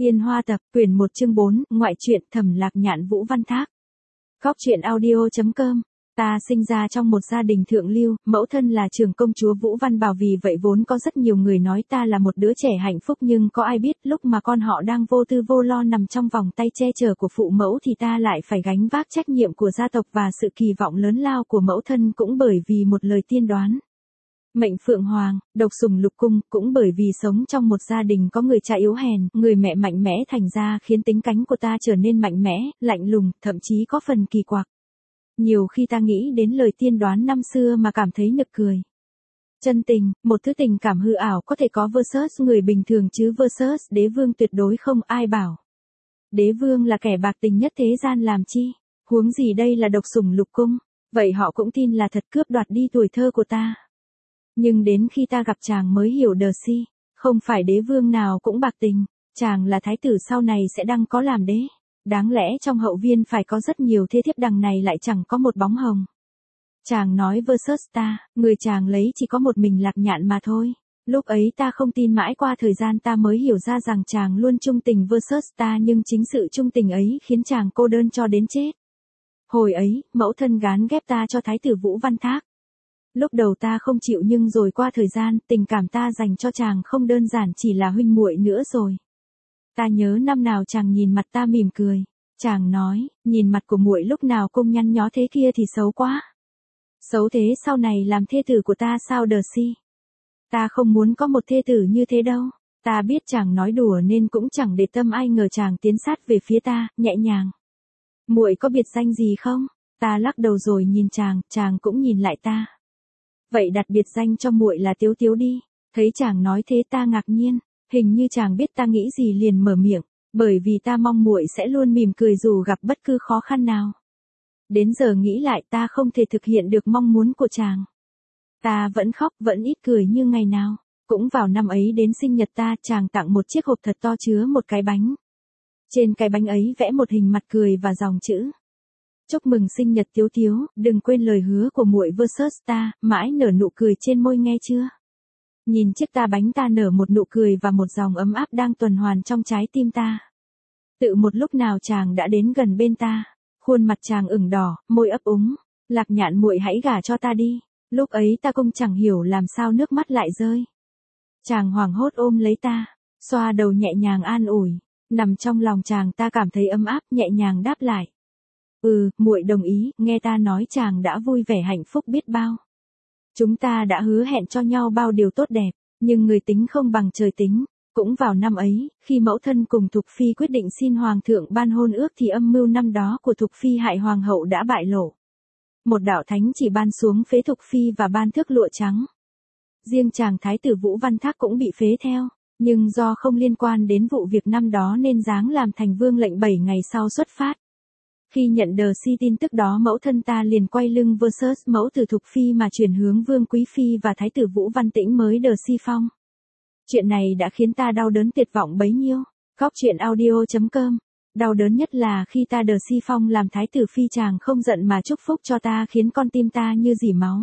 Yên Hoa tập, quyển 1 chương 4, ngoại truyện Thẩm Lạc Nhạn Vũ Văn Thác. Góc truyện audio.com. Ta sinh ra trong một gia đình thượng lưu, mẫu thân là trưởng công chúa Vũ Văn Bảo, vì vậy vốn có rất nhiều người nói ta là một đứa trẻ hạnh phúc, nhưng có ai biết lúc mà con họ đang vô tư vô lo nằm trong vòng tay che chở của phụ mẫu thì ta lại phải gánh vác trách nhiệm của gia tộc và sự kỳ vọng lớn lao của mẫu thân, cũng bởi vì một lời tiên đoán. Mệnh Phượng Hoàng, độc sủng lục cung, cũng bởi vì sống trong một gia đình có người cha yếu hèn, người mẹ mạnh mẽ, thành ra khiến tính cánh của ta trở nên mạnh mẽ, lạnh lùng, thậm chí có phần kỳ quặc. Nhiều khi ta nghĩ đến lời tiên đoán năm xưa mà cảm thấy nực cười. Chân tình, một thứ tình cảm hư ảo có thể có versus người bình thường chứ versus đế vương tuyệt đối không ai bảo. Đế vương là kẻ bạc tình nhất thế gian làm chi, huống gì đây là độc sủng lục cung, vậy họ cũng tin là thật, cướp đoạt đi tuổi thơ của ta. Nhưng đến khi ta gặp chàng mới hiểu Đờ-si, không phải đế vương nào cũng bạc tình, chàng là thái tử sau này sẽ đăng có làm đế. Đáng lẽ trong hậu viên phải có rất nhiều thê thiếp, đằng này lại chẳng có một bóng hồng. Chàng nói versus ta, người chàng lấy chỉ có một mình Lạc Nhạn mà thôi. Lúc ấy ta không tin, mãi qua thời gian ta mới hiểu ra rằng chàng luôn trung tình versus ta, nhưng chính sự trung tình ấy khiến chàng cô đơn cho đến chết. Hồi ấy, mẫu thân gán ghép ta cho thái tử Vũ Văn Thác. Lúc đầu ta không chịu, nhưng rồi qua thời gian, tình cảm ta dành cho chàng không đơn giản chỉ là huynh muội nữa rồi. Ta nhớ năm nào chàng nhìn mặt ta mỉm cười, chàng nói, nhìn mặt của muội lúc nào cũng nhăn nhó thế kia thì xấu quá. Xấu thế sau này làm thê tử của ta sao Đờ-si? Ta không muốn có một thê tử như thế đâu. Ta biết chàng nói đùa nên cũng chẳng để tâm, ai ngờ chàng tiến sát về phía ta, nhẹ nhàng. Muội có biệt danh gì không? Ta lắc đầu rồi nhìn chàng cũng nhìn lại ta. Vậy đặt biệt danh cho muội là Tiếu Tiếu đi. Thấy chàng nói thế ta ngạc nhiên, hình như chàng biết ta nghĩ gì liền mở miệng, bởi vì ta mong muội sẽ luôn mỉm cười dù gặp bất cứ khó khăn nào. Đến giờ nghĩ lại ta không thể thực hiện được mong muốn của chàng. Ta vẫn khóc, vẫn ít cười như ngày nào. Cũng vào năm ấy đến sinh nhật ta, chàng tặng một chiếc hộp thật to chứa một cái bánh. Trên cái bánh ấy vẽ một hình mặt cười và dòng chữ: chúc mừng sinh nhật Tiếu Tiếu, đừng quên lời hứa của muội versus ta, mãi nở nụ cười trên môi nghe chưa? Nhìn chiếc bánh ta nở một nụ cười và một dòng ấm áp đang tuần hoàn trong trái tim ta. Tự một lúc nào chàng đã đến gần bên ta, khuôn mặt chàng ửng đỏ, môi ấp úng, Lạc Nhạn muội hãy gả cho ta đi. Lúc ấy ta cũng chẳng hiểu làm sao nước mắt lại rơi. Chàng hoảng hốt ôm lấy ta, xoa đầu nhẹ nhàng an ủi, nằm trong lòng chàng ta cảm thấy ấm áp, nhẹ nhàng đáp lại. Muội đồng ý. Nghe ta nói chàng đã vui vẻ hạnh phúc biết bao. Chúng ta đã hứa hẹn cho nhau bao điều tốt đẹp, nhưng người tính không bằng trời tính. Cũng vào năm ấy, khi mẫu thân cùng Thục Phi quyết định xin hoàng thượng ban hôn ước thì âm mưu năm đó của Thục Phi hại hoàng hậu đã bại lộ. Một đạo thánh chỉ ban xuống phế Thục Phi và ban thước lụa trắng. Riêng chàng thái tử Vũ Văn Thác cũng bị phế theo, nhưng do không liên quan đến vụ việc năm đó nên giáng làm thành vương lệnh 7 ngày sau xuất phát. Khi nhận Đờ-si tin tức đó, mẫu thân ta liền quay lưng versus mẫu tử Thục Phi mà chuyển hướng Vương Quý Phi và Thái tử Vũ Văn Tĩnh mới Đờ-si phong. Chuyện này đã khiến ta đau đớn tuyệt vọng bấy nhiêu. Góc truyện audio.com. Đau đớn nhất là khi ta Đờ-si phong làm Thái tử Phi, chàng không giận mà chúc phúc cho ta, khiến con tim ta như rỉ máu.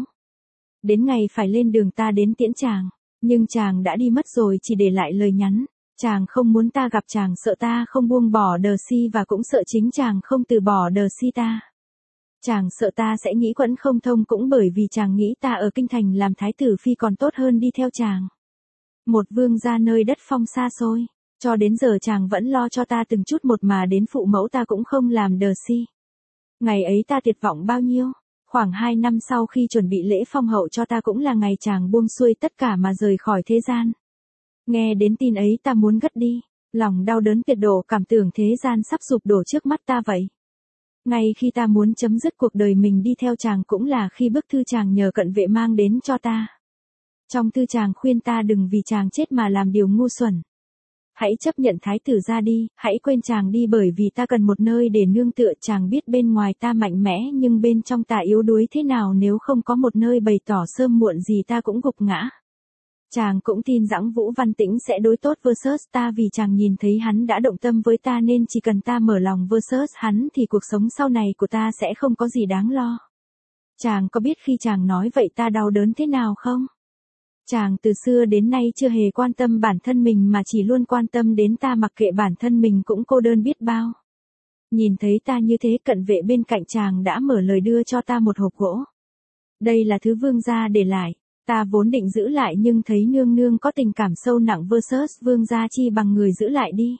Đến ngày phải lên đường ta đến tiễn chàng, nhưng chàng đã đi mất rồi, chỉ để lại lời nhắn. Chàng không muốn ta gặp chàng, sợ ta không buông bỏ Đờ-si và cũng sợ chính chàng không từ bỏ Đờ-si ta. Chàng sợ ta sẽ nghĩ quẫn không thông, cũng bởi vì chàng nghĩ ta ở kinh thành làm thái tử phi còn tốt hơn đi theo chàng. Một vương gia nơi đất phong xa xôi, cho đến giờ chàng vẫn lo cho ta từng chút một, mà đến phụ mẫu ta cũng không làm Đờ-si. Ngày ấy ta tuyệt vọng bao nhiêu. Khoảng 2 năm sau khi chuẩn bị lễ phong hậu cho ta cũng là ngày chàng buông xuôi tất cả mà rời khỏi thế gian. Nghe đến tin ấy ta muốn ngất đi, lòng đau đớn tuyệt độ, cảm tưởng thế gian sắp sụp đổ trước mắt ta vậy. Ngay khi ta muốn chấm dứt cuộc đời mình đi theo chàng cũng là khi bức thư chàng nhờ cận vệ mang đến cho ta. Trong thư chàng khuyên ta đừng vì chàng chết mà làm điều ngu xuẩn. Hãy chấp nhận thái tử ra đi, hãy quên chàng đi, bởi vì ta cần một nơi để nương tựa. Chàng biết bên ngoài ta mạnh mẽ nhưng bên trong ta yếu đuối thế nào, nếu không có một nơi bày tỏ sớm muộn gì ta cũng gục ngã. Chàng cũng tin rằng Vũ Văn Tĩnh sẽ đối tốt versus ta, vì chàng nhìn thấy hắn đã động tâm với ta, nên chỉ cần ta mở lòng versus hắn thì cuộc sống sau này của ta sẽ không có gì đáng lo. Chàng có biết khi chàng nói vậy ta đau đớn thế nào không? Chàng từ xưa đến nay chưa hề quan tâm bản thân mình mà chỉ luôn quan tâm đến ta, mặc kệ bản thân mình cũng cô đơn biết bao. Nhìn thấy ta như thế, cận vệ bên cạnh chàng đã mở lời đưa cho ta một hộp gỗ. Đây là thứ vương gia để lại, ta vốn định giữ lại nhưng thấy nương nương có tình cảm sâu nặng versus vương gia, chi bằng người giữ lại đi.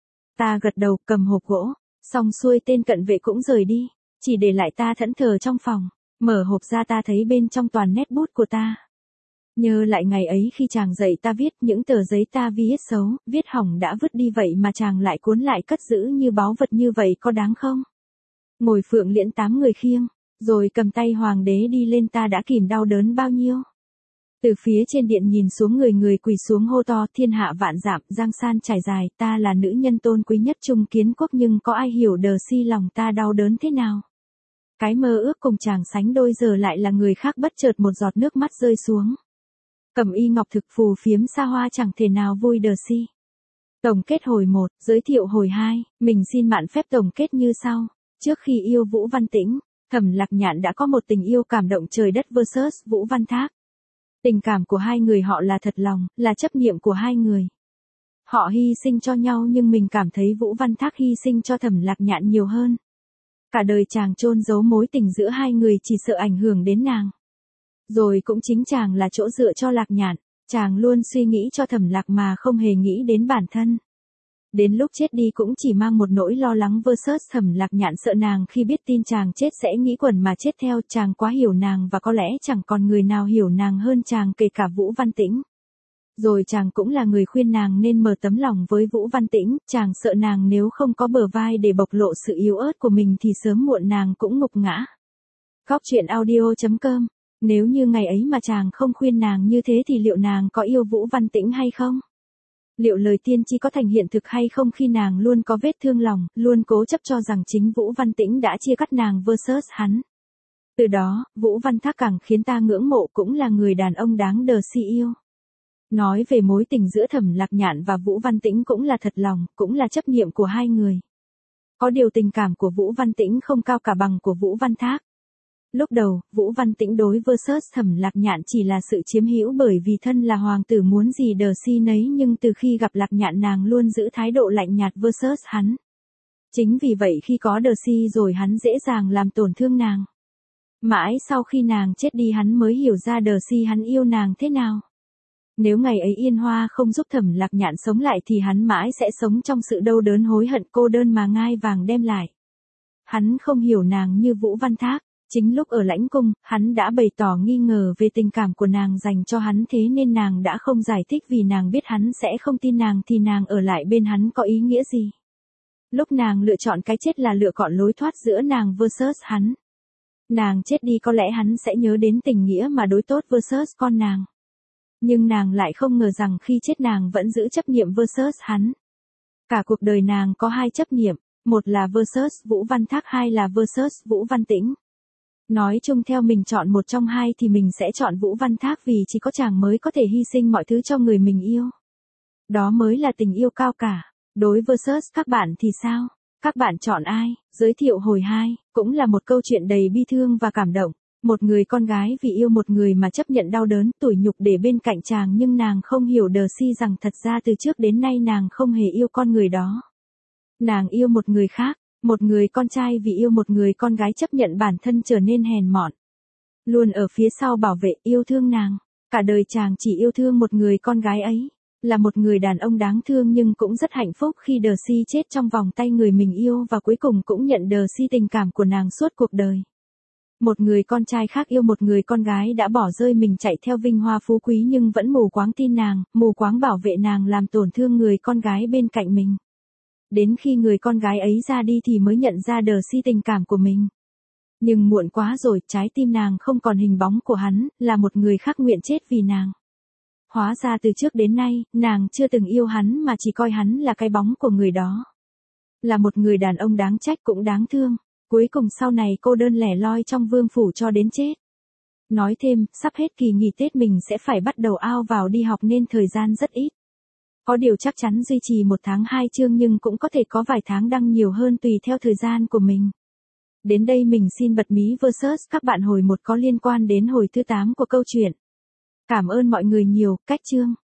Ta gật đầu, cầm hộp gỗ, xong xuôi tên cận vệ cũng rời đi, chỉ để lại ta thẫn thờ trong phòng. Mở hộp ra ta thấy bên trong toàn nét bút của ta. Nhớ lại ngày ấy khi chàng dạy ta viết, những tờ giấy ta viết xấu, viết hỏng đã vứt đi vậy mà chàng lại cuốn lại cất giữ như báu vật, như vậy có đáng không? Ngồi phượng liễn 8 người khiêng, rồi cầm tay hoàng đế đi lên, ta đã kìm đau đớn bao nhiêu. Từ phía trên điện nhìn xuống, người người quỳ xuống hô to, thiên hạ vạn dặm, giang san trải dài, ta là nữ nhân tôn quý nhất trung kiến quốc, nhưng có ai hiểu đờ si lòng ta đau đớn thế nào? Cái mơ ước cùng chàng sánh đôi giờ lại là người khác, bất chợt một giọt nước mắt rơi xuống. Cẩm y ngọc thực phù phiếm xa hoa, chẳng thể nào vui đờ si. Tổng kết hồi 1, giới thiệu hồi 2, mình xin mạn phép tổng kết như sau. Trước khi yêu Vũ Văn Tĩnh, Thẩm Lạc Nhạn đã có một tình yêu cảm động trời đất versus Vũ Văn Thác. Tình cảm của hai người họ là thật lòng, là chấp niệm của hai người. Họ hy sinh cho nhau, nhưng mình cảm thấy Vũ Văn Thác hy sinh cho Thẩm Lạc Nhạn nhiều hơn. Cả đời chàng chôn giấu mối tình giữa hai người chỉ sợ ảnh hưởng đến nàng. Rồi cũng chính chàng là chỗ dựa cho Lạc Nhạn, chàng luôn suy nghĩ cho Thẩm Lạc mà không hề nghĩ đến bản thân. Đến lúc chết đi cũng chỉ mang một nỗi lo lắng versus Thẩm Lạc Nhạn sợ nàng khi biết tin chàng chết sẽ nghĩ quẩn mà chết theo. Chàng quá hiểu nàng và có lẽ chẳng còn người nào hiểu nàng hơn chàng, kể cả Vũ Văn Tĩnh. Rồi chàng cũng là người khuyên nàng nên mở tấm lòng với Vũ Văn Tĩnh, chàng sợ nàng nếu không có bờ vai để bộc lộ sự yếu ớt của mình thì sớm muộn nàng cũng ngục ngã. Góc truyện audio.com. Nếu như ngày ấy mà chàng không khuyên nàng như thế thì liệu nàng có yêu Vũ Văn Tĩnh hay không? Liệu lời tiên tri có thành hiện thực hay không khi nàng luôn có vết thương lòng, luôn cố chấp cho rằng chính Vũ Văn Tĩnh đã chia cắt nàng versus hắn? Từ đó, Vũ Văn Thác càng khiến ta ngưỡng mộ, cũng là người đàn ông đáng đờ si yêu. Nói về mối tình giữa Thẩm Lạc Nhạn và Vũ Văn Tĩnh cũng là thật lòng, cũng là chấp niệm của hai người. Có điều tình cảm của Vũ Văn Tĩnh không cao cả bằng của Vũ Văn Thác. Lúc đầu, Vũ Văn Tĩnh đối versus Thẩm Lạc Nhạn chỉ là sự chiếm hữu, bởi vì thân là hoàng tử muốn gì đờ si nấy, nhưng từ khi gặp Lạc Nhạn nàng luôn giữ thái độ lạnh nhạt versus hắn. Chính vì vậy khi có đờ si rồi hắn dễ dàng làm tổn thương nàng. Mãi sau khi nàng chết đi hắn mới hiểu ra đờ si hắn yêu nàng thế nào. Nếu ngày ấy Yên Hoa không giúp Thẩm Lạc Nhạn sống lại thì hắn mãi sẽ sống trong sự đau đớn hối hận, cô đơn mà ngai vàng đem lại. Hắn không hiểu nàng như Vũ Văn Thác. Chính lúc ở lãnh cung, hắn đã bày tỏ nghi ngờ về tình cảm của nàng dành cho hắn, thế nên nàng đã không giải thích vì nàng biết hắn sẽ không tin nàng thì nàng ở lại bên hắn có ý nghĩa gì. Lúc nàng lựa chọn cái chết là lựa chọn lối thoát giữa nàng versus hắn. Nàng chết đi có lẽ hắn sẽ nhớ đến tình nghĩa mà đối tốt versus con nàng. Nhưng nàng lại không ngờ rằng khi chết nàng vẫn giữ chấp niệm versus hắn. Cả cuộc đời nàng có hai chấp niệm, một là versus Vũ Văn Thác, hai là versus Vũ Văn Tĩnh. Nói chung theo mình chọn một trong hai thì mình sẽ chọn Vũ Văn Thác, vì chỉ có chàng mới có thể hy sinh mọi thứ cho người mình yêu. Đó mới là tình yêu cao cả. Đối versus các bạn thì sao? Các bạn chọn ai? Giới thiệu hồi 2, cũng là một câu chuyện đầy bi thương và cảm động. Một người con gái vì yêu một người mà chấp nhận đau đớn, tủi nhục để bên cạnh chàng, nhưng nàng không hiểu đờ si rằng thật ra từ trước đến nay nàng không hề yêu con người đó. Nàng yêu một người khác. Một người con trai vì yêu một người con gái chấp nhận bản thân trở nên hèn mọn. Luôn ở phía sau bảo vệ, yêu thương nàng. Cả đời chàng chỉ yêu thương một người con gái ấy. Là một người đàn ông đáng thương nhưng cũng rất hạnh phúc khi đờ si chết trong vòng tay người mình yêu và cuối cùng cũng nhận đờ si tình cảm của nàng suốt cuộc đời. Một người con trai khác yêu một người con gái đã bỏ rơi mình chạy theo vinh hoa phú quý nhưng vẫn mù quáng tin nàng, mù quáng bảo vệ nàng, làm tổn thương người con gái bên cạnh mình. Đến khi người con gái ấy ra đi thì mới nhận ra đờ si tình cảm của mình. Nhưng muộn quá rồi, trái tim nàng không còn hình bóng của hắn, là một người khác nguyện chết vì nàng. Hóa ra từ trước đến nay, nàng chưa từng yêu hắn mà chỉ coi hắn là cái bóng của người đó. Là một người đàn ông đáng trách cũng đáng thương. Cuối cùng sau này cô đơn lẻ loi trong vương phủ cho đến chết. Nói thêm, sắp hết kỳ nghỉ Tết mình sẽ phải bắt đầu ao vào đi học nên thời gian rất ít. Có điều chắc chắn duy trì 1 tháng 2 chương nhưng cũng có thể có vài tháng đăng nhiều hơn tùy theo thời gian của mình. Đến đây mình xin bật mí versus các bạn hồi 1 có liên quan đến hồi thứ 8 của câu chuyện. Cảm ơn mọi người nhiều, cách chương.